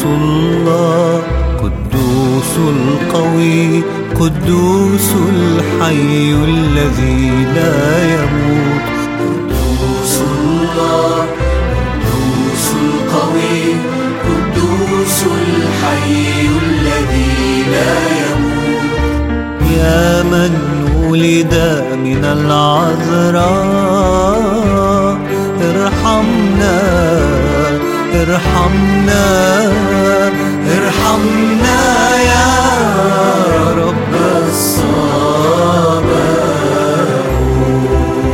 الله قدوس القوي قدوس الحي الذي لا يموت. قدوس الله قدوس القوي قدوس الحي الذي لا يموت. يا من ولد من العذراء ارحمنا ارحمنا ارحمنا يا رب الصباوت.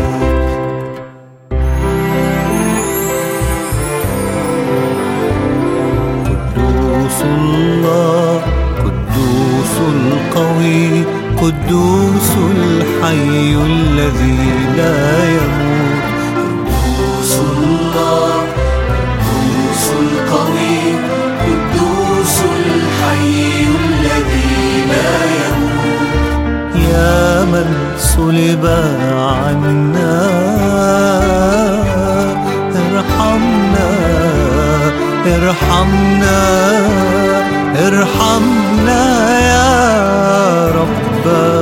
قدوس الله قدوس القوي قدوس الحي الذي لا يموت. قدوس الله قدوس القوي قدوس الحي الذي لا يموت. يا من صلب عنا ارحمنا ارحمنا ارحمنا يا رب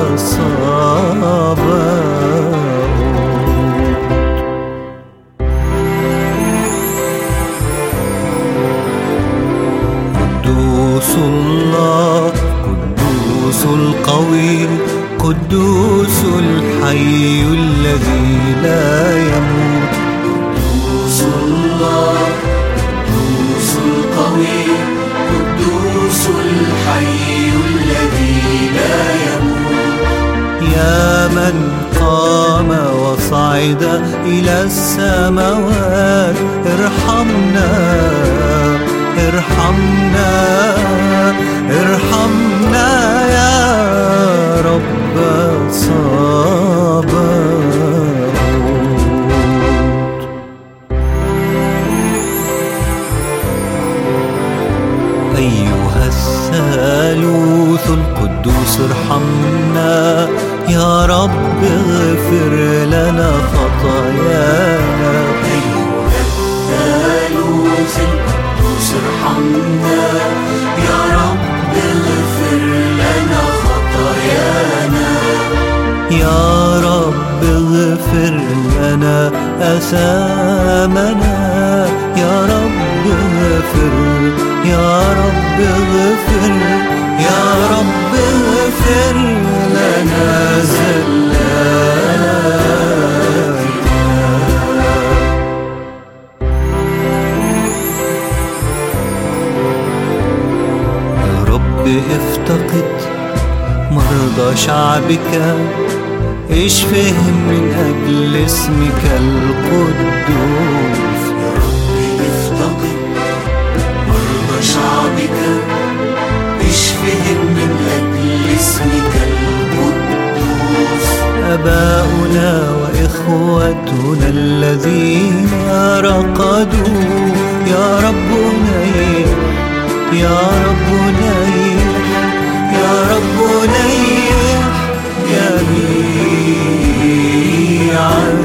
الصباوت. قدوس الله قدوس القوي قدوس الحي الذي لا يموت. قدوس الله قدوس القوي قدوس الحي الذي لا يموت. يا من قام وصعد إلى السماوات ارحمنا ارحمنا ارحمنا يا رب الصباوت. أيها الثالوث القدوس ارحمنا يا رب اغفر لنا خطايانا. أيها الثالوث القدوس ارحمنا يا رب اغفر لنا خطايانا. يا رب اغفر لنا أثامنا. يا رب اغفر يا رب اغفر يا رب اغفر لنا زلاتنا. يا رب افتقد مرضى شعبك اشفهم من أجل اسمك القدوس. يا رب افتقد مرضى شعبك اشفهم من أجل اسمك القدوس. أباؤنا وإخوتنا الذين رقدوا يا رب نيح يا رب نيح يا رب نيح جميعا.